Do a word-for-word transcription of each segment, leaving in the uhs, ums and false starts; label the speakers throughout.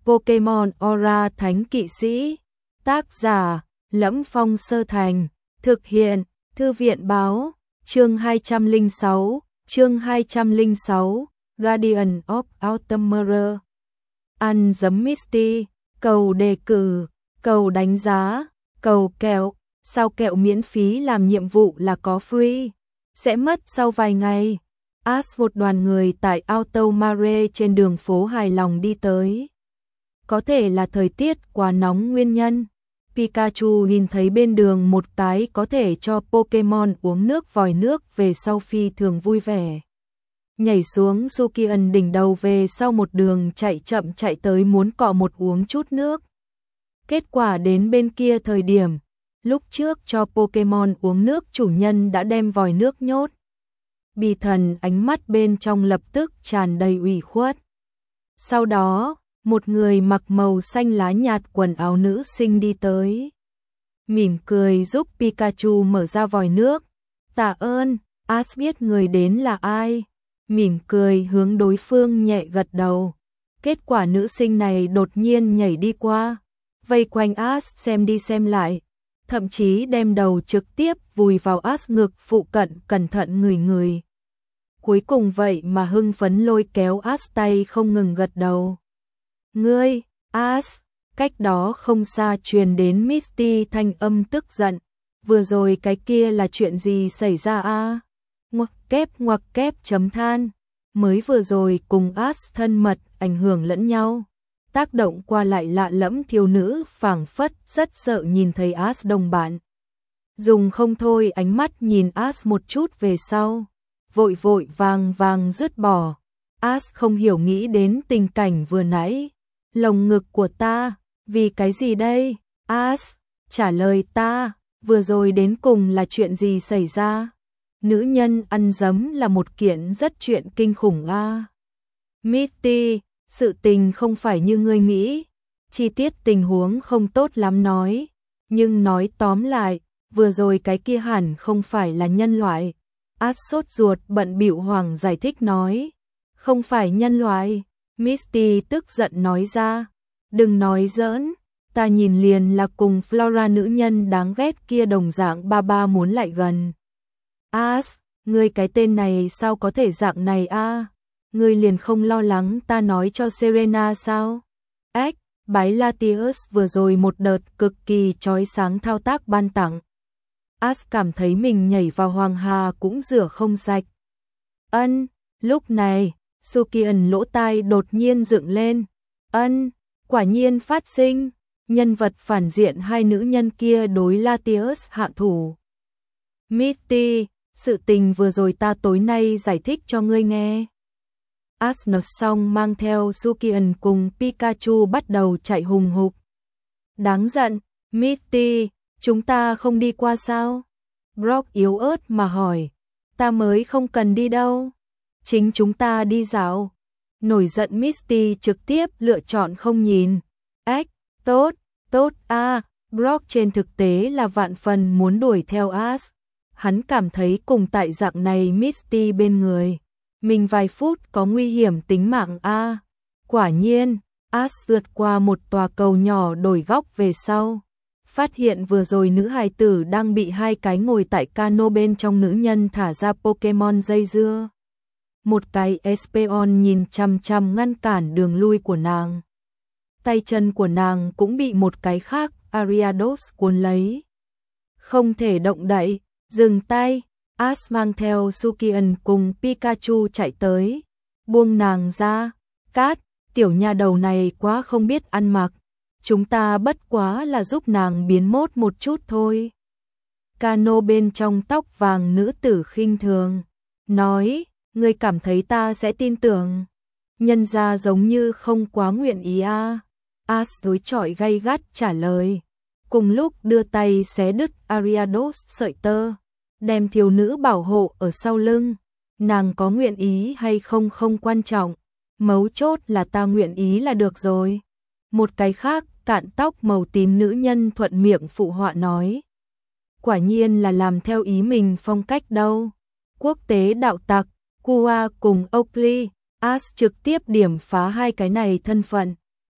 Speaker 1: Pokemon Aura Thánh Kỵ Sĩ. Tác giả Lẫm Phong Sơ Thành. Thực hiện Thư viện Báo. Chương hai trăm lẻ sáu, chương hai trăm lẻ sáu, Guardian of Autumn Mirror. Ăn giấm Misty, cầu đề cử, cầu đánh giá, cầu kẹo, sao kẹo miễn phí làm nhiệm vụ là có free, sẽ mất sau vài ngày. Ash một đoàn người tại Autumn Mare trên đường phố hài lòng đi tới. Có thể là thời tiết quá nóng nguyên nhân. Pikachu nhìn thấy bên đường một cái có thể cho Pokemon uống nước vòi nước về sau phi thường vui vẻ. Nhảy xuống Sukian đỉnh đầu về sau một đường chạy chậm chạy tới muốn cọ một uống chút nước. Kết quả đến bên kia thời điểm, lúc trước cho Pokemon uống nước chủ nhân đã đem vòi nước nhốt. Bì thần ánh mắt bên trong lập tức tràn đầy ủy khuất. Sau đó, một người mặc màu xanh lá nhạt quần áo nữ sinh đi tới. Mỉm cười giúp Pikachu mở ra vòi nước. Tạ ơn, Ash biết người đến là ai. Mỉm cười hướng đối phương nhẹ gật đầu. Kết quả nữ sinh này đột nhiên nhảy đi qua. Vây quanh Ash xem đi xem lại. Thậm chí đem đầu trực tiếp vùi vào Ash ngực phụ cận cẩn thận ngửi ngửi. Cuối cùng vậy mà hưng phấn lôi kéo Ash tay không ngừng gật đầu. Ngươi, Ash, cách đó không xa truyền đến Misty thanh âm tức giận. Vừa rồi cái kia là chuyện gì xảy ra a? Ngoặc kép ngoặc kép chấm than. Mới vừa rồi cùng Ash thân mật ảnh hưởng lẫn nhau. Tác động qua lại lạ lẫm thiếu nữ phảng phất rất sợ nhìn thấy Ash đồng bạn. Dùng không thôi ánh mắt nhìn Ash một chút về sau. Vội vội vàng vàng dứt bỏ. Ash không hiểu nghĩ đến tình cảnh vừa nãy. Lồng ngực của ta, vì cái gì đây? Ash, trả lời ta, vừa rồi đến cùng là chuyện gì xảy ra? Nữ nhân ăn giấm là một kiện rất chuyện kinh khủng a. À. Misty, sự tình không phải như ngươi nghĩ, chi tiết tình huống không tốt lắm nói, nhưng nói tóm lại, vừa rồi cái kia hẳn không phải là nhân loại. Ash sốt ruột bận bịu hoàng giải thích nói, không phải nhân loại. Misty tức giận nói ra, đừng nói giỡn, ta nhìn liền là cùng Flora nữ nhân đáng ghét kia đồng dạng ba ba muốn lại gần. Ash, ngươi cái tên này sao có thể dạng này a? À? Ngươi liền không lo lắng ta nói cho Serena sao? Ếch, bái Latius vừa rồi một đợt cực kỳ chói sáng thao tác ban tặng. Ash cảm thấy mình nhảy vào hoàng hà cũng rửa không sạch. Ân, lúc này Sukian lỗ tai đột nhiên dựng lên. Ân, quả nhiên phát sinh. Nhân vật phản diện hai nữ nhân kia đối Latius hạ thủ. Misty, sự tình vừa rồi ta tối nay giải thích cho ngươi nghe. Ash nói xong mang theo Sukian cùng Pikachu bắt đầu chạy hùng hục. Đáng giận, Misty, chúng ta không đi qua sao? Brock yếu ớt mà hỏi. Ta mới không cần đi đâu. Chính chúng ta đi dạo. Nổi giận Misty trực tiếp lựa chọn không nhìn. Ếch, tốt, tốt a. À, Brock trên thực tế là vạn phần muốn đuổi theo Ash. Hắn cảm thấy cùng tại dạng này Misty bên người. Mình vài phút có nguy hiểm tính mạng a. À, quả nhiên, Ash vượt qua một tòa cầu nhỏ đổi góc về sau. Phát hiện vừa rồi nữ hài tử đang bị hai cái ngồi tại cano bên trong nữ nhân thả ra Pokemon dây dưa. Một cái Espeon nhìn chằm chằm ngăn cản đường lui của nàng. Tay chân của nàng cũng bị một cái khác, Ariados, cuốn lấy. Không thể động đậy, dừng tay, Ash mang theo Sukian cùng Pikachu chạy tới. Buông nàng ra, Cát, tiểu nha đầu này quá không biết ăn mặc. Chúng ta bất quá là giúp nàng biến mốt một chút thôi. Cano bên trong tóc vàng nữ tử khinh thường, nói, ngươi cảm thấy ta sẽ tin tưởng. Nhân ra giống như không quá nguyện ý a. À. Ash đối chọi gay gắt trả lời. Cùng lúc đưa tay xé đứt Ariados sợi tơ. Đem thiếu nữ bảo hộ ở sau lưng. Nàng có nguyện ý hay không không quan trọng. Mấu chốt là ta nguyện ý là được rồi. Một cái khác, cạn tóc màu tím nữ nhân thuận miệng phụ họa nói. Quả nhiên là làm theo ý mình phong cách đâu. Quốc tế đạo tặc, Kua cùng Oakley, Ash trực tiếp điểm phá hai cái này thân phận.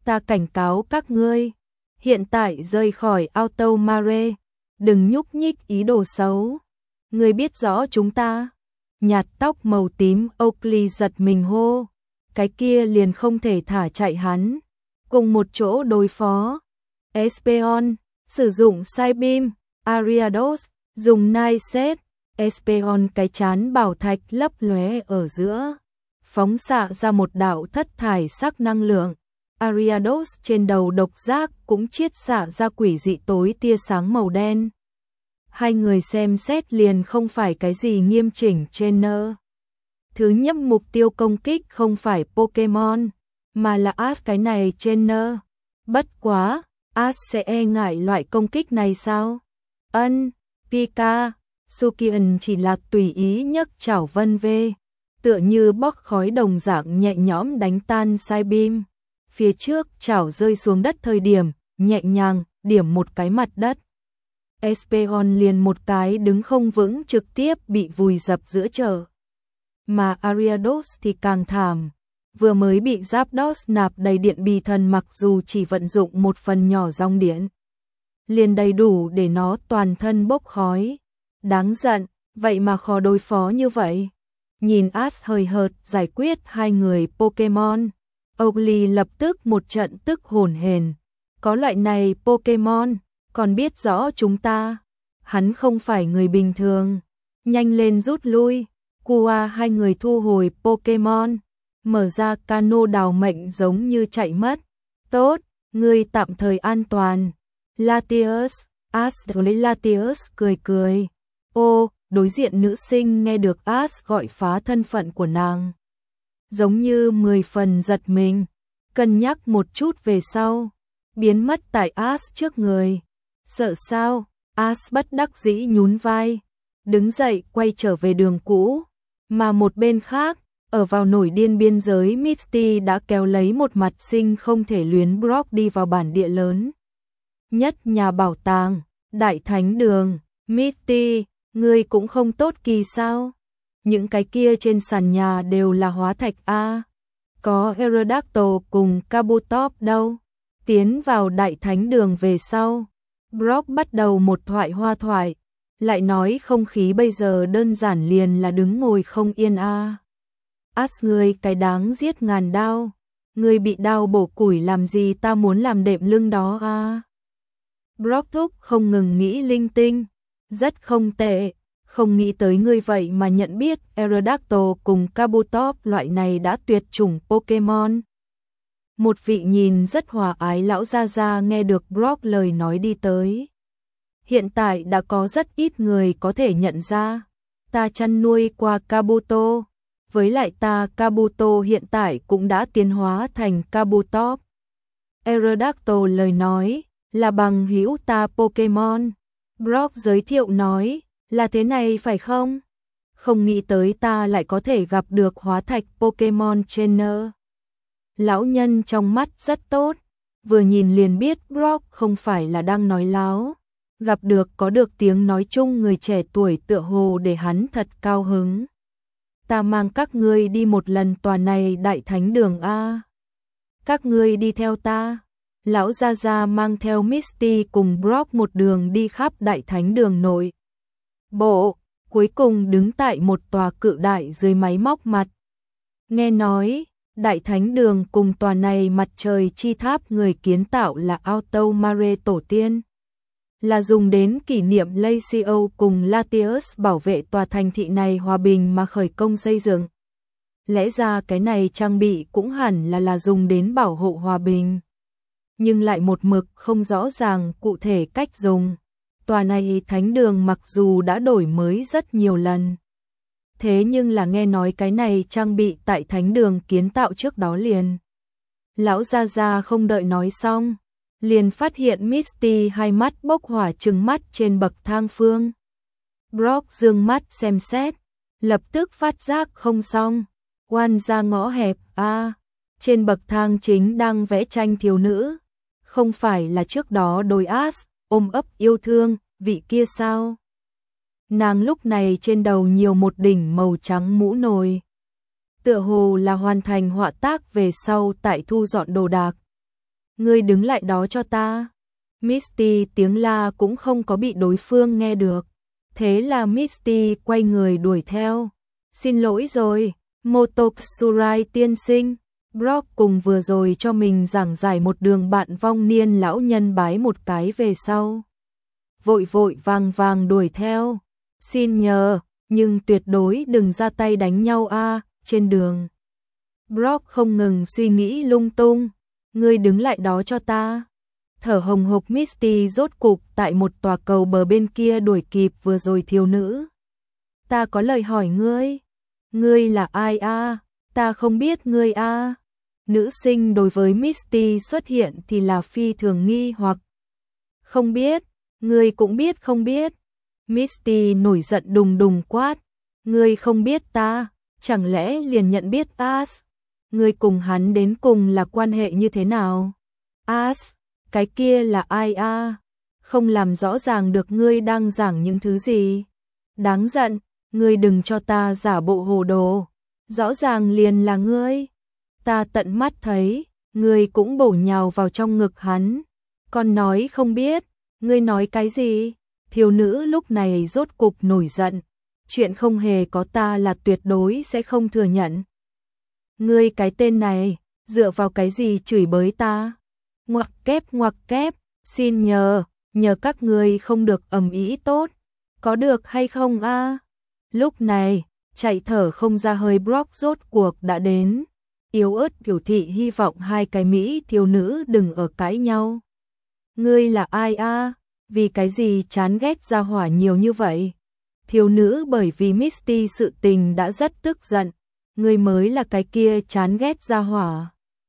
Speaker 1: Ta cảnh cáo các ngươi, hiện tại rời khỏi Alto Mare, đừng nhúc nhích ý đồ xấu. Ngươi biết rõ chúng ta. Nhạt tóc màu tím Oakley giật mình hô, cái kia liền không thể thả chạy hắn. Cùng một chỗ đối phó. Espeon, sử sử dụng Psybeam, Ariados, dùng Night Set, Espeon cái chán bảo thạch lấp lóe ở giữa, phóng xạ ra một đạo thất thải sắc năng lượng. Ariados trên đầu độc giác cũng chiết xạ ra quỷ dị tối tia sáng màu đen. Hai người xem xét liền không phải cái gì nghiêm chỉnh trainer. Thứ nhất mục tiêu công kích không phải Pokemon, mà là Ash cái này trainer. Bất quá, Ash sẽ e ngại loại công kích này sao? Ân, Pika, Sukian chỉ là tùy ý nhấc chảo vân vê, tựa như bóc khói đồng dạng nhẹ nhõm đánh tan Psybeam. Phía trước chảo rơi xuống đất thời điểm, nhẹ nhàng, điểm một cái mặt đất. Espeon liền một cái đứng không vững trực tiếp bị vùi dập giữa chợ. Mà Ariados thì càng thảm, vừa mới bị Zapdos nạp đầy điện bì thần mặc dù chỉ vận dụng một phần nhỏ dòng điện, liền đầy đủ để nó toàn thân bốc khói. Đáng giận, vậy mà khó đối phó như vậy. Nhìn Ash hời hợt giải quyết hai người Pokemon, Oakley lập tức một trận tức hồn hển. Có loại này Pokemon, còn biết rõ chúng ta. Hắn không phải người bình thường. Nhanh lên rút lui. Kua hai người thu hồi Pokemon, mở ra cano đào mệnh giống như chạy mất. Tốt, ngươi tạm thời an toàn. Latios, Ash lấy Latios cười cười. Ô, đối diện nữ sinh nghe được Ash gọi phá thân phận của nàng, giống như mười phần giật mình, cân nhắc một chút về sau, biến mất tại Ash trước người. Sợ sao? Ash bất đắc dĩ nhún vai, đứng dậy quay trở về đường cũ. Mà một bên khác, ở vào nổi điên biên giới, Misty đã kéo lấy một mặt sinh không thể luyến Brock đi vào bản địa lớn nhất nhà bảo tàng, Đại Thánh Đường. Misty, ngươi cũng không tốt kỳ sao? Những cái kia trên sàn nhà đều là hóa thạch a. Có Aerodactyl cùng Kabutops đâu? Tiến vào Đại Thánh Đường về sau, Brock bắt đầu một thoại hoa thoại, lại nói không khí bây giờ đơn giản liền là đứng ngồi không yên a. À. Ash, ngươi cái đáng giết ngàn đao, ngươi bị đao bổ củi làm gì, ta muốn làm đệm lưng đó a. À. Brock thúc không ngừng nghĩ linh tinh, rất không tệ, không nghĩ tới ngươi vậy mà nhận biết Aerodactyl cùng Kabutops loại này đã tuyệt chủng Pokemon. Một vị nhìn rất hòa ái lão gia gia nghe được Brock lời nói đi tới. Hiện tại đã có rất ít người có thể nhận ra, ta chăn nuôi qua Kabuto, với lại ta Kabuto hiện tại cũng đã tiến hóa thành Kabutops. Aerodactyl lời nói, là bằng hữu ta Pokemon. Brock giới thiệu nói, là thế này phải không? Không nghĩ tới ta lại có thể gặp được hóa thạch Pokemon trainer. Lão nhân trong mắt rất tốt, vừa nhìn liền biết Brock không phải là đang nói láo. Gặp được có được tiếng nói chung người trẻ tuổi tựa hồ để hắn thật cao hứng. Ta mang các ngươi đi một lần tòa này Đại Thánh Đường a. Các ngươi đi theo ta. Lão gia gia mang theo Misty cùng Brock một đường đi khắp Đại Thánh Đường nội bộ, cuối cùng đứng tại một tòa cự đại dưới máy móc mặt. Nghe nói, Đại Thánh Đường cùng tòa này mặt trời chi tháp người kiến tạo là Alto Mare tổ tiên, là dùng đến kỷ niệm Lacio cùng Latios bảo vệ tòa thành thị này hòa bình mà khởi công xây dựng. Lẽ ra cái này trang bị cũng hẳn là là dùng đến bảo hộ hòa bình, nhưng lại một mực không rõ ràng cụ thể cách dùng. Tòa này Thánh Đường mặc dù đã đổi mới rất nhiều lần, thế nhưng là nghe nói cái này trang bị tại Thánh Đường kiến tạo trước đó liền. Lão gia gia không đợi nói xong, liền phát hiện Misty hai mắt bốc hỏa trừng mắt trên bậc thang phương. Brock dương mắt xem xét, lập tức phát giác không xong. Oan ra ngõ hẹp a, à, trên bậc thang chính đang vẽ tranh thiếu nữ, không phải là trước đó đôi Ash ôm ấp yêu thương vị kia sao? Nàng lúc này trên đầu nhiều một đỉnh màu trắng mũ nồi, tựa hồ là hoàn thành họa tác về sau tại thu dọn đồ đạc. ngươi đứng lại đó cho ta. Misty tiếng la cũng không có bị đối phương nghe được. Thế là Misty quay người đuổi theo. Xin lỗi rồi, Motoksurai tiên sinh. Brock cùng vừa rồi cho mình giảng giải một đường bạn vong niên lão nhân bái một cái về sau. Vội vội vàng vàng đuổi theo. Xin nhờ, nhưng tuyệt đối đừng ra tay đánh nhau a, trên đường. Brock không ngừng suy nghĩ lung tung. Ngươi đứng lại đó cho ta. Thở hồng hộc Misty rốt cục tại một tòa cầu bờ bên kia đuổi kịp vừa rồi thiếu nữ. Ta có lời hỏi ngươi. Ngươi là ai a? Ta không biết ngươi a. Nữ sinh đối với Misty xuất hiện thì là phi thường nghi hoặc. Không biết, ngươi cũng biết không biết. Misty nổi giận đùng đùng quát. Ngươi không biết ta, chẳng lẽ liền nhận biết As? Ngươi cùng hắn đến cùng là quan hệ như thế nào? As, cái kia là ai a? Không làm rõ ràng được ngươi đang giảng những thứ gì. Đáng giận, ngươi đừng cho ta giả bộ hồ đồ. Rõ ràng liền là ngươi. Ta tận mắt thấy, ngươi cũng bổ nhào vào trong ngực hắn. Còn nói không biết, ngươi nói cái gì? Thiếu nữ lúc này rốt cục nổi giận. Chuyện không hề có ta là tuyệt đối sẽ không thừa nhận. Ngươi cái tên này, dựa vào cái gì chửi bới ta? Ngoặc kép ngoặc kép, xin nhờ, nhờ các ngươi không được ầm ĩ tốt. Có được hay không a? Lúc này, chạy thở không ra hơi Brock rốt cuộc đã đến. Yếu ớt biểu thị hy vọng hai cái Mỹ thiếu nữ đừng ở cãi nhau. Ngươi là ai a? Vì cái gì chán ghét ra hỏa nhiều như vậy? Thiếu nữ bởi vì Misty sự tình đã rất tức giận. Ngươi mới là cái kia chán ghét ra hỏa.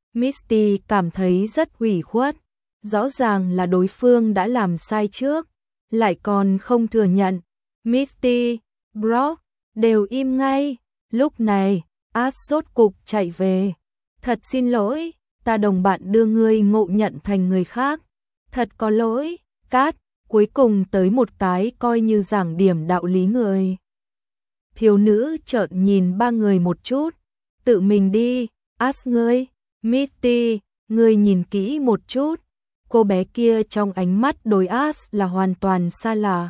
Speaker 1: Misty cảm thấy rất ủy khuất. Rõ ràng là đối phương đã làm sai trước, lại còn không thừa nhận. Misty, Brock, đều im ngay. Lúc này, As sốt cục chạy về. Thật xin lỗi, ta đồng bạn đưa ngươi ngộ nhận thành người khác. Thật có lỗi, Cát, cuối cùng tới một cái coi như giảng điểm đạo lý người. Thiếu nữ chợt nhìn ba người một chút. Tự mình đi, As ngươi, Misty, ngươi nhìn kỹ một chút. Cô bé kia trong ánh mắt đối As là hoàn toàn xa lạ.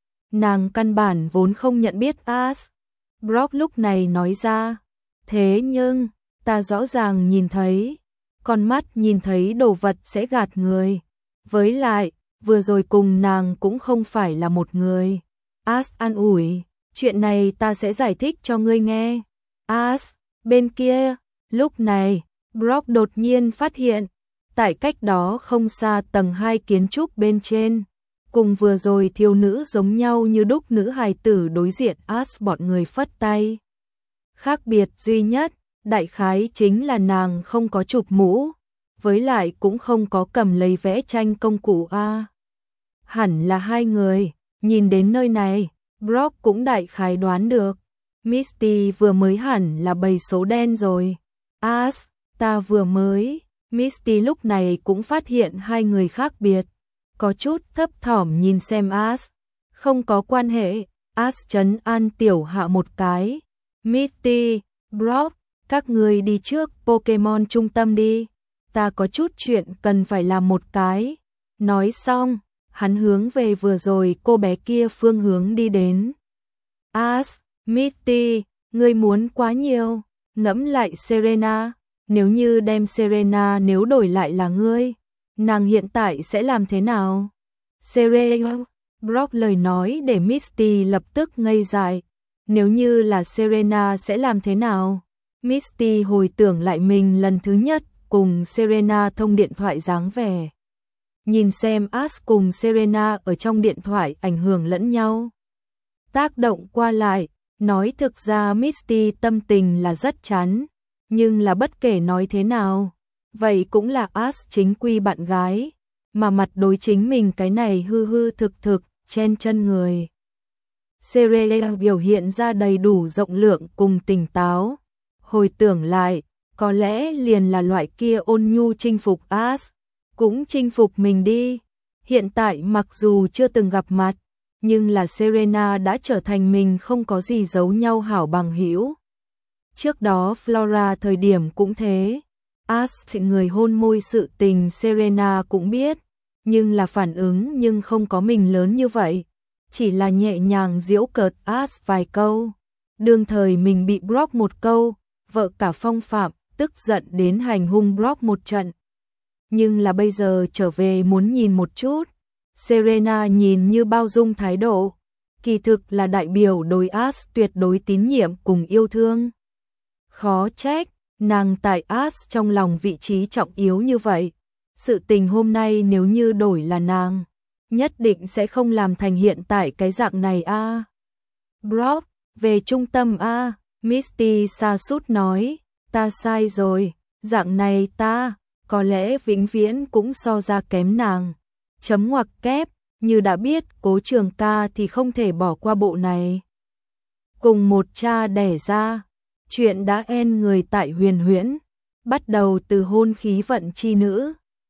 Speaker 1: Nàng căn bản vốn không nhận biết As. Brock lúc này nói ra. Thế nhưng, ta rõ ràng nhìn thấy. Con mắt nhìn thấy đồ vật sẽ gạt người. Với lại, vừa rồi cùng nàng cũng không phải là một người. As an ủi. Chuyện này ta sẽ giải thích cho ngươi nghe. As, bên kia, lúc này, Brock đột nhiên phát hiện. Tại cách đó không xa tầng hai kiến trúc bên trên. Cùng vừa rồi thiếu nữ giống nhau như đúc nữ hài tử đối diện As bọn người phất tay. Khác biệt duy nhất, đại khái chính là nàng không có chụp mũ, với lại cũng không có cầm lấy vẽ tranh công cụ A. Hẳn là hai người, nhìn đến nơi này, Brock cũng đại khái đoán được. Misty vừa mới hẳn là bầy số đen rồi. As, ta vừa mới, Misty lúc này cũng phát hiện hai người khác biệt. Có chút thấp thỏm nhìn xem As. Không có quan hệ, As trấn an tiểu hạ một cái. Misty, Brock, các người đi trước Pokemon trung tâm đi. Ta có chút chuyện cần phải làm một cái. Nói xong, hắn hướng về vừa rồi cô bé kia phương hướng đi đến. As, Misty, ngươi muốn quá nhiều. Ngẫm lại Serena, nếu như đem Serena nếu đổi lại là ngươi, nàng hiện tại sẽ làm thế nào? Serena, Brock lời nói để Misty lập tức ngây dại. Nếu như là Serena sẽ làm thế nào? Misty hồi tưởng lại mình lần thứ nhất cùng Serena thông điện thoại dáng vẻ. Nhìn xem As cùng Serena ở trong điện thoại ảnh hưởng lẫn nhau. Tác động qua lại, nói thực ra Misty tâm tình là rất chán, nhưng là bất kể nói thế nào, vậy cũng là As chính quy bạn gái, mà mặt đối chính mình cái này hư hư thực thực, chen chân người. Serena biểu hiện ra đầy đủ rộng lượng cùng tỉnh táo. Hồi tưởng lại, có lẽ liền là loại kia ôn nhu chinh phục As, cũng chinh phục mình đi. Hiện tại mặc dù chưa từng gặp mặt, nhưng là Serena đã trở thành mình không có gì giấu nhau hảo bằng hữu. Trước đó Flora thời điểm cũng thế. Ash người hôn môi sự tình Serena cũng biết, nhưng là phản ứng nhưng không có mình lớn như vậy, chỉ là nhẹ nhàng giễu cợt Ash vài câu. Đương thời mình bị Brock một câu, vợ cả phong phạm, tức giận đến hành hung Brock một trận. Nhưng là bây giờ trở về muốn nhìn một chút, Serena nhìn như bao dung thái độ, kỳ thực là đại biểu đối Ash tuyệt đối tín nhiệm cùng yêu thương. Khó trách, nàng tại Ash trong lòng vị trí trọng yếu như vậy. Sự tình hôm nay nếu như đổi là nàng, nhất định sẽ không làm thành hiện tại cái dạng này a. À. Brock, về trung tâm a, à, Misty sa sút nói, ta sai rồi, dạng này ta, có lẽ vĩnh viễn cũng so ra kém nàng. Chấm ngoặc kép, như đã biết Cố Trường Ca thì không thể bỏ qua bộ này. Cùng một cha đẻ ra, chuyện đã en người tại Huyền Huyễn, bắt đầu từ hôn khí vận chi nữ,